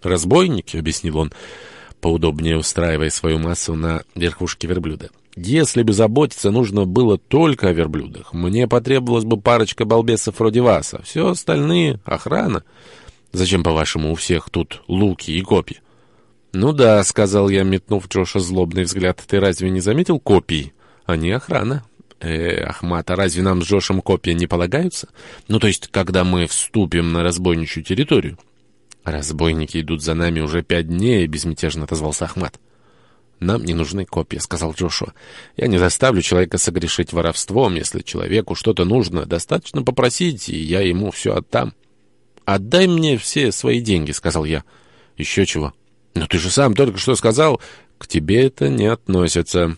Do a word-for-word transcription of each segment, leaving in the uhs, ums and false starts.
«Разбойники», — объяснил он, поудобнее устраивая свою массу на верхушке верблюда. «Если бы заботиться нужно было только о верблюдах, мне потребовалась бы парочка балбесов вроде вас, а все остальные — охрана. Зачем, по-вашему, у всех тут луки и копья?» «Ну да», — сказал я, метнув Джоша злобный взгляд, — «ты разве не заметил копий? Они охрана». «Э, Ахмат, а разве нам с Джошем копья не полагаются? Ну, то есть, когда мы вступим на разбойничью территорию?» «Разбойники идут за нами уже пять дней», — безмятежно отозвался Ахмат. «Нам не нужны копья», — сказал Джошуа. «Я не заставлю человека согрешить воровством. Если человеку что-то нужно, достаточно попросить, и я ему все отдам». «Отдай мне все свои деньги», — сказал я. «Еще чего?» «Но ты же сам только что сказал...» «К тебе это не относится».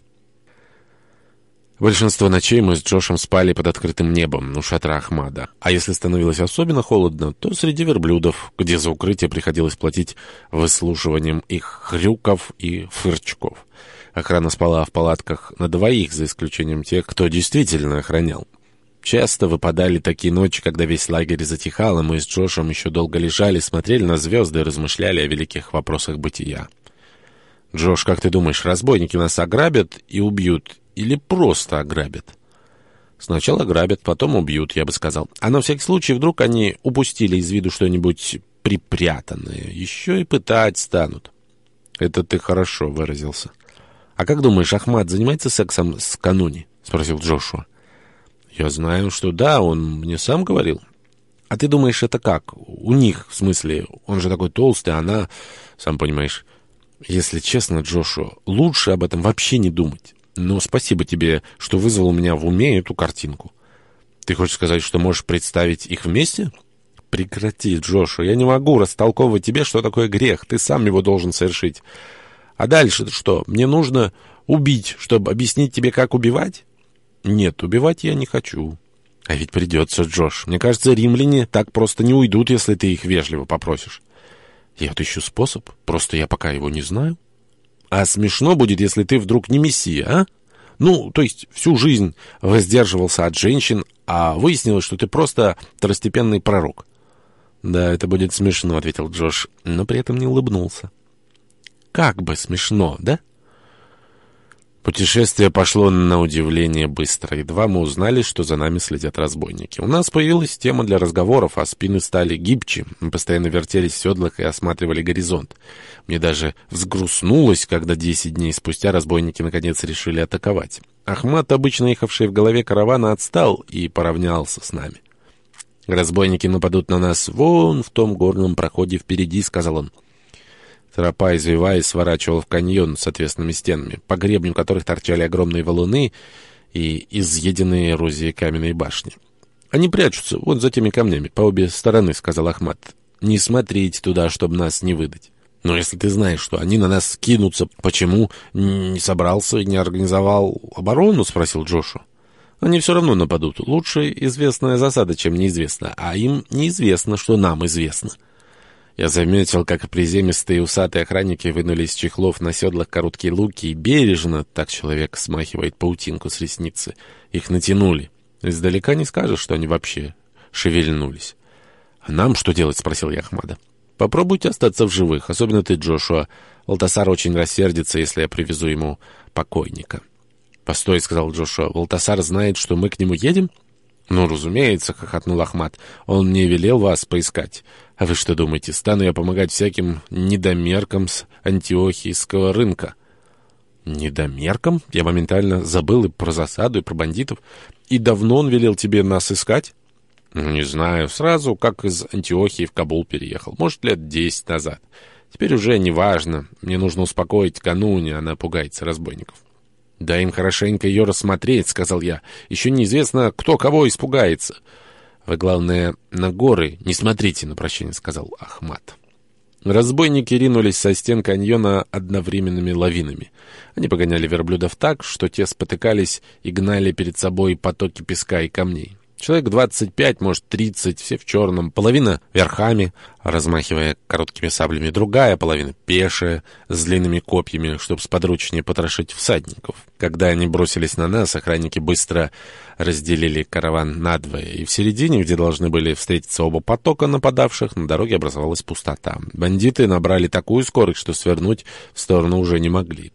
Большинство ночей мы с Джошем спали под открытым небом у шатра Ахмада. А если становилось особенно холодно, то среди верблюдов, где за укрытие приходилось платить выслушиванием их хрюков и фырчков. Охрана спала в палатках на двоих, за исключением тех, кто действительно охранял. Часто выпадали такие ночи, когда весь лагерь затихал, и мы с Джошем еще долго лежали, смотрели на звезды и размышляли о великих вопросах бытия. «Джош, как ты думаешь, разбойники нас ограбят и убьют или просто ограбят?» «Сначала ограбят, потом убьют, я бы сказал. А на всякий случай вдруг они упустили из виду что-нибудь припрятанное. Еще и пытать станут». «Это ты хорошо выразился». «А как думаешь, Ахмад занимается сексом скануне?» — спросил Джошуа. «Я знаю, что да, он мне сам говорил». «А ты думаешь, это как? У них, в смысле, он же такой толстый, а она, сам понимаешь...» «Если честно, Джошуа, лучше об этом вообще не думать. Но спасибо тебе, что вызвал у меня в уме эту картинку». «Ты хочешь сказать, что можешь представить их вместе?» «Прекрати, Джошуа, я не могу растолковывать тебе, что такое грех. Ты сам его должен совершить. А дальше что? Мне нужно убить, чтобы объяснить тебе, как убивать?» «Нет, убивать я не хочу». «А ведь придется, Джош. Мне кажется, римляне так просто не уйдут, если ты их вежливо попросишь». «Я отыщу способ, просто я пока его не знаю». «А смешно будет, если ты вдруг не мессия, а? Ну, то есть всю жизнь воздерживался от женщин, а выяснилось, что ты просто второстепенный пророк». «Да, это будет смешно», — ответил Джош, но при этом не улыбнулся. «Как бы смешно, да?» Путешествие пошло на удивление быстро. Едва мы узнали, что за нами следят разбойники. У нас появилась тема для разговоров, а спины стали гибче. Мы постоянно вертелись в седлах и осматривали горизонт. Мне даже взгрустнулось, когда десять дней спустя разбойники наконец решили атаковать. Ахмат, обычно ехавший в голове каравана, отстал и поравнялся с нами. «Разбойники нападут на нас вон в том горном проходе впереди», — сказал он. Тропа, извиваясь, сворачивала в каньон с отвесными стенами, по гребню которых торчали огромные валуны и изъеденные эрозией каменные башни. «Они прячутся вот за теми камнями, по обе стороны», — сказал Ахмат. «Не смотрите туда, чтобы нас не выдать». «Но если ты знаешь, что они на нас кинутся, почему не собрался и не организовал оборону?» — спросил Джошуа. «Они все равно нападут. Лучше известная засада, чем неизвестно. А им неизвестно, что нам известно». Я заметил, как приземистые усатые охранники вынули из чехлов на седлах короткие луки и бережно, так человек смахивает паутинку с ресницы, их натянули. Издалека не скажешь, что они вообще шевельнулись. «А нам что делать?» — спросил я Ахмада. «Попробуйте остаться в живых, особенно ты, Джошуа. Валтасар очень рассердится, если я привезу ему покойника». «Постой», — сказал Джошуа, — «Валтасар знает, что мы к нему едем?» «Ну, разумеется», — хохотнул Ахмат, — «он мне велел вас поискать. А вы что думаете, стану я помогать всяким недомеркам с антиохийского рынка?» «Недомеркам?» Я моментально забыл и про засаду, и про бандитов. «И давно он велел тебе нас искать?» «Не знаю, сразу, как из Антиохии в Кабул переехал. Может, лет десять назад. Теперь уже не важно. Мне нужно успокоить кануне, она пугается разбойников». «Дай им хорошенько ее рассмотреть», — сказал я. «Еще неизвестно, кто кого испугается». «Вы, главное, на горы не смотрите на прощение», — сказал Ахмат. Разбойники ринулись со стен каньона одновременными лавинами. Они погоняли верблюдов так, что те спотыкались и гнали перед собой потоки песка и камней. Человек двадцать пять, может, тридцать, все в черном, половина верхами, размахивая короткими саблями, другая половина пешая, с длинными копьями, чтобы сподручнее потрошить всадников. Когда они бросились на нас, охранники быстро разделили караван надвое, и в середине, где должны были встретиться оба потока нападавших, на дороге образовалась пустота. Бандиты набрали такую скорость, что свернуть в сторону уже не могли.